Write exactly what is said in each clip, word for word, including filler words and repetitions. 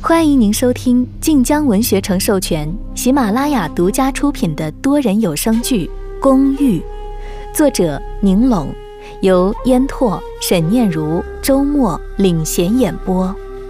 欢迎您收听晋江文学城授权、喜马拉雅独家出品的多人有声剧《公寓》，作者宁拢，由烟拓、沈念如、周末领衔演播。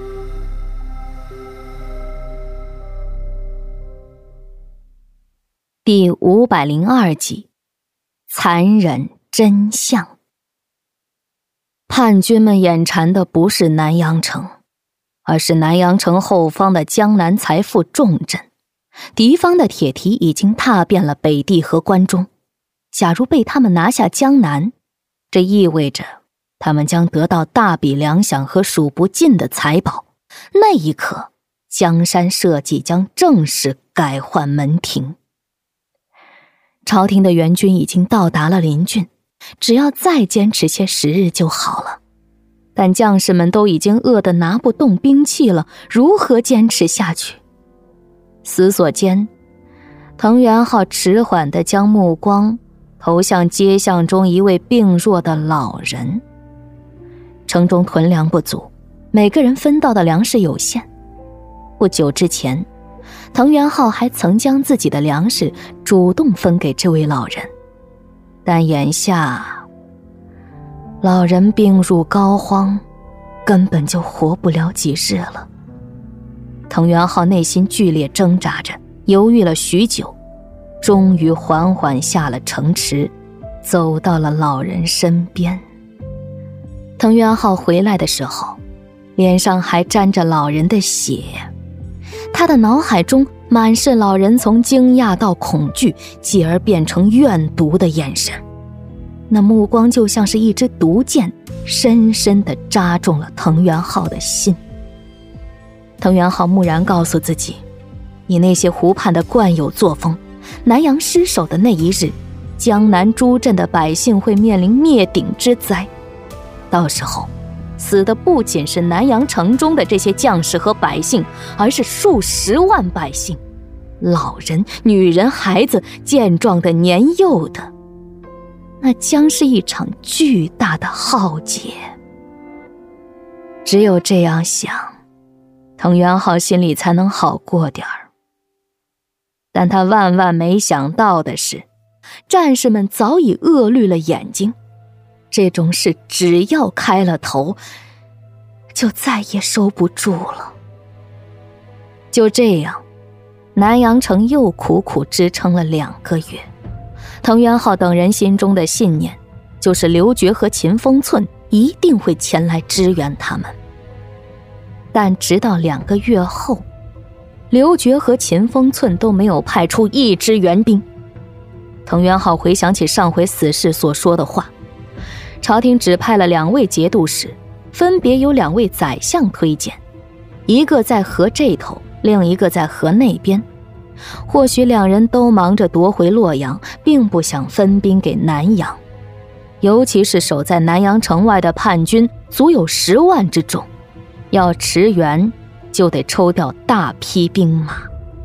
第五百零二集，残忍真相。叛军们眼馋的不是南阳城，而是南阳城后方的江南财富重镇。敌方的铁蹄已经踏遍了北地和关中，假如被他们拿下江南，这意味着他们将得到大笔粮饷和数不尽的财宝。那一刻，江山社稷将正式改换门庭。朝廷的援军已经到达了临郡，只要再坚持些时日就好了。但将士们都已经饿得拿不动兵器了，如何坚持下去？思索间，藤原浩迟缓地将目光投向街巷中一位病弱的老人。城中囤粮不足，每个人分到的粮食有限。不久之前，藤原浩还曾将自己的粮食主动分给这位老人，但眼下老人病入膏肓，根本就活不了几日了。藤原浩内心剧烈挣扎着，犹豫了许久，终于缓缓下了城池，走到了老人身边。藤原浩回来的时候，脸上还沾着老人的血，他的脑海中满是老人从惊讶到恐惧，继而变成怨毒的眼神。那目光就像是一支毒箭，深深地扎中了藤原浩的心。藤原浩蓦然告诉自己，以那些湖畔的惯有作风，南阳失守的那一日，江南诸镇的百姓会面临灭顶之灾。到时候死的不仅是南阳城中的这些将士和百姓，而是数十万百姓，老人、女人、孩子，健壮的、年幼的，那将是一场巨大的浩劫。只有这样想，藤原浩心里才能好过点儿。但他万万没想到的是，战士们早已饿绿了眼睛。这种事只要开了头，就再也收不住了。就这样，南阳城又苦苦支撑了两个月。藤原浩等人心中的信念，就是刘觉和秦风寸一定会前来支援他们。但直到两个月后，刘觉和秦风寸都没有派出一支援兵。藤原浩回想起上回死士所说的话，朝廷只派了两位节度使，分别由两位宰相推荐，一个在河这头，另一个在河那边。或许两人都忙着夺回洛阳，并不想分兵给南阳。尤其是守在南阳城外的叛军足有十万之众，要驰援就得抽调大批兵马。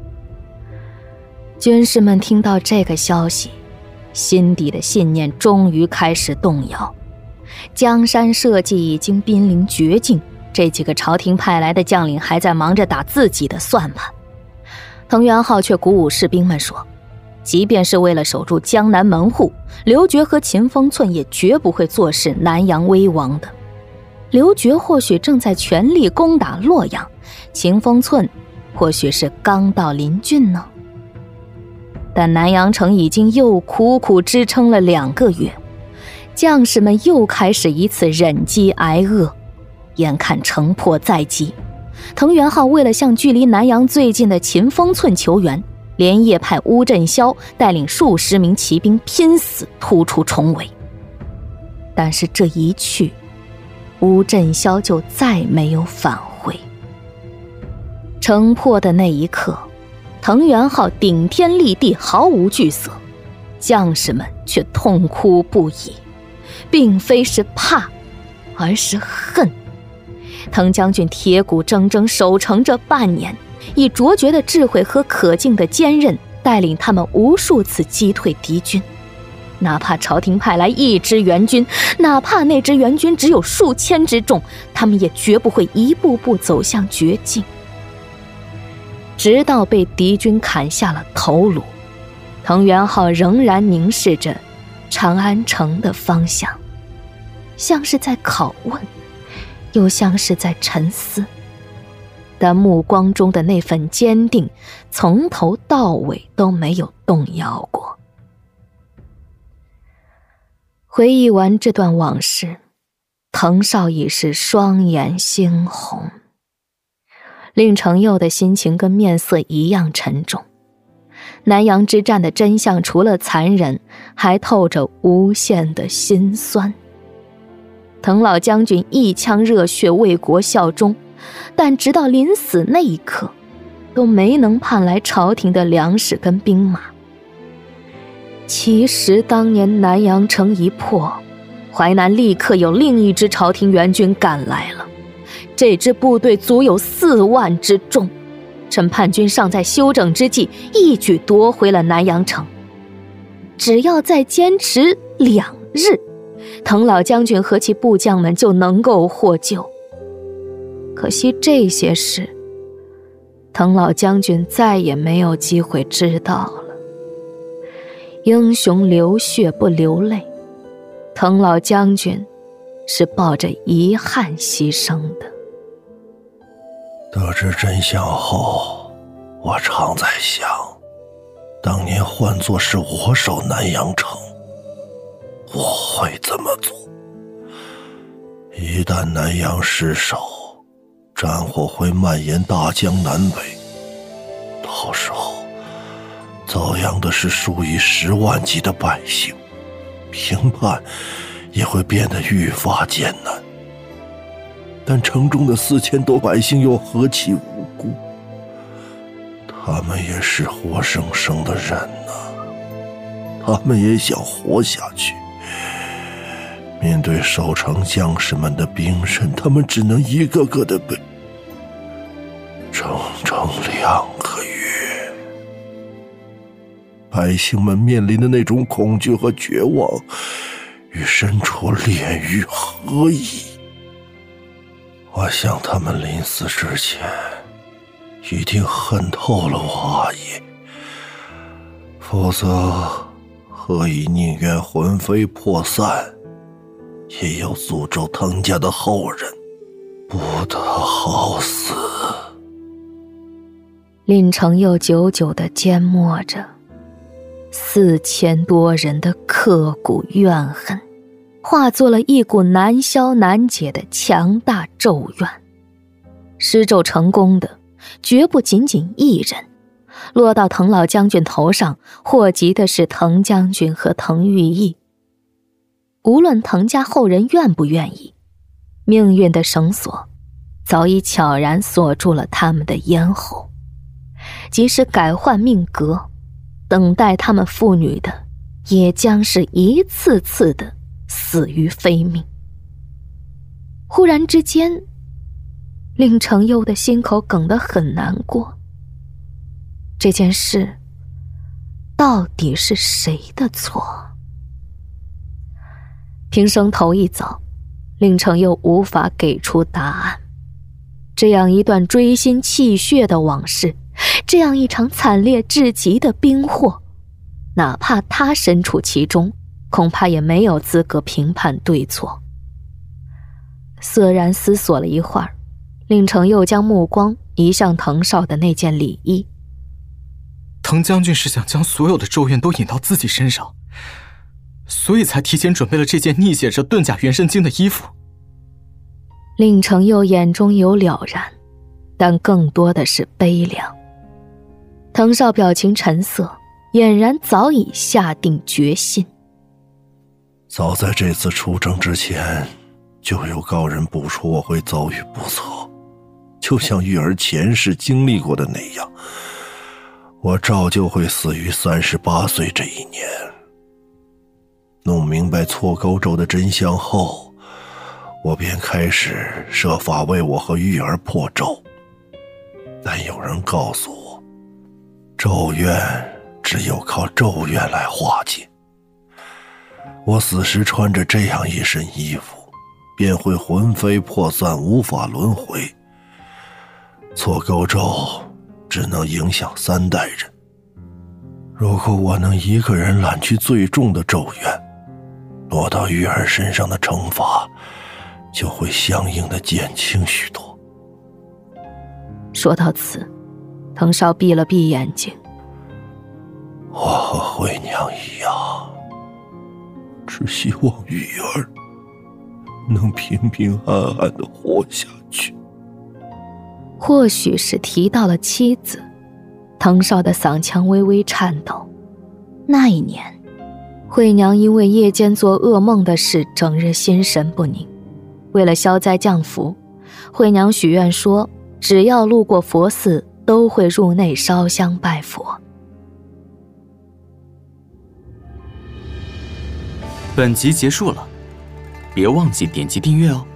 军士们听到这个消息，心底的信念终于开始动摇。江山社稷已经濒临绝境，这几个朝廷派来的将领还在忙着打自己的算盘。藤原浩却鼓舞士兵们说，即便是为了守住江南门户，刘觉和秦风寸也绝不会坐视南阳危亡的。刘觉或许正在全力攻打洛阳，秦风寸或许是刚到临郡呢。但南阳城已经又苦苦支撑了两个月，将士们又开始一次忍饥挨饿。眼看城破在即，藤原浩为了向距离南阳最近的秦风寸求援，连夜派乌镇萧带领数十名骑兵拼死突出重围。但是这一去，乌镇萧就再没有返回。城破的那一刻，藤原浩顶天立地，毫无惧色，将士们却痛哭不已，并非是怕，而是恨。藤将军铁骨铮铮守城这半年，以卓绝的智慧和可敬的坚韧，带领他们无数次击退敌军。哪怕朝廷派来一支援军，哪怕那支援军只有数千之众，他们也绝不会一步步走向绝境。 直到被敌军砍下了头颅，藤原浩仍然凝视着长安城的方向，像是在拷问，又像是在沉思，但目光中的那份坚定从头到尾都没有动摇过。回忆完这段往事，滕少已是双眼猩红，令程佑的心情跟面色一样沉重。南阳之战的真相除了残忍，还透着无限的心酸。滕老将军一腔热血为国效忠，但直到临死那一刻，都没能盼来朝廷的粮食跟兵马。其实当年南阳城一破，淮南立刻有另一支朝廷援军赶来了，这支部队足有四万之众，趁叛军尚在休整之际，一举夺回了南阳城。只要再坚持两日，滕老将军和其部将们就能够获救。可惜这些事，滕老将军再也没有机会知道了。英雄流血不流泪，滕老将军是抱着遗憾牺牲的。 得知真相后，我常在想，当年换作是我守南阳城，我会怎么做？一旦南阳失守，战火会蔓延大江南北，到时候遭殃的是数以十万计的百姓，平叛也会变得愈发艰难。但城中的四千多百姓又何其无辜，他们也是活生生的人呐、啊，他们也想活下去。面对守城将士们的兵刃，他们只能一个个的被。整整两个月，百姓们面临的那种恐惧和绝望，与身处炼狱何异？我想他们临死之前，一定恨透了我阿爷，否则何以宁愿魂飞魄散，也要诅咒滕家的后人不得好死。 令程又久久地缄默着，四千多人的刻骨怨恨化作了一股难消难解的强大咒怨。施咒成功的绝不仅仅一人，落到滕老将军头上，祸及的是滕将军和滕玉义。无论滕家后人愿不愿意，命运的绳索早已悄然锁住了他们的咽喉。即使改换命格，等待他们父女的也将是一次次的死于非命。忽然之间，令程佑的心口梗得很难过。这件事到底是谁的错？平生头一遭，令程佑无法给出答案。这样一段锥心泣血的往事，这样一场惨烈至极的兵祸，哪怕他身处其中，恐怕也没有资格评判对错。瑟然思索了一会儿，令程又将目光移向滕少的那件礼衣。 滕将军是想将所有的咒怨都引到自己身上，所以才提前准备了这件逆写着遁甲元神经的衣服。 令程又眼中有了然，但更多的是悲凉。滕少表情沉涩，俨然早已下定决心。 早在这次出征之前，就有高人卜出我会遭遇不测，就像玉儿前世经历过的那样，我照旧会死于三十八岁这一年。弄明白错钩咒的真相后，我便开始设法为我和玉儿破咒。但有人告诉我，咒怨只有靠咒怨来化解。我死时穿着这样一身衣服，便会魂飞魄散，无法轮回。错钩咒只能影响三代人。如果我能一个人揽去最重的咒怨，落到玉儿身上的惩罚就会相应的减轻许多。 说到此，藤少闭了闭眼睛。 我和惠娘一样，只希望玉儿能平平安安地活下去。 或许是提到了妻子，藤少的嗓腔微微颤抖。那一年，惠娘因为夜间做噩梦的事，整日心神不宁。为了消灾降福，惠娘许愿说，只要路过佛寺，都会入内烧香拜佛。 本集结束了，别忘记点击订阅哦。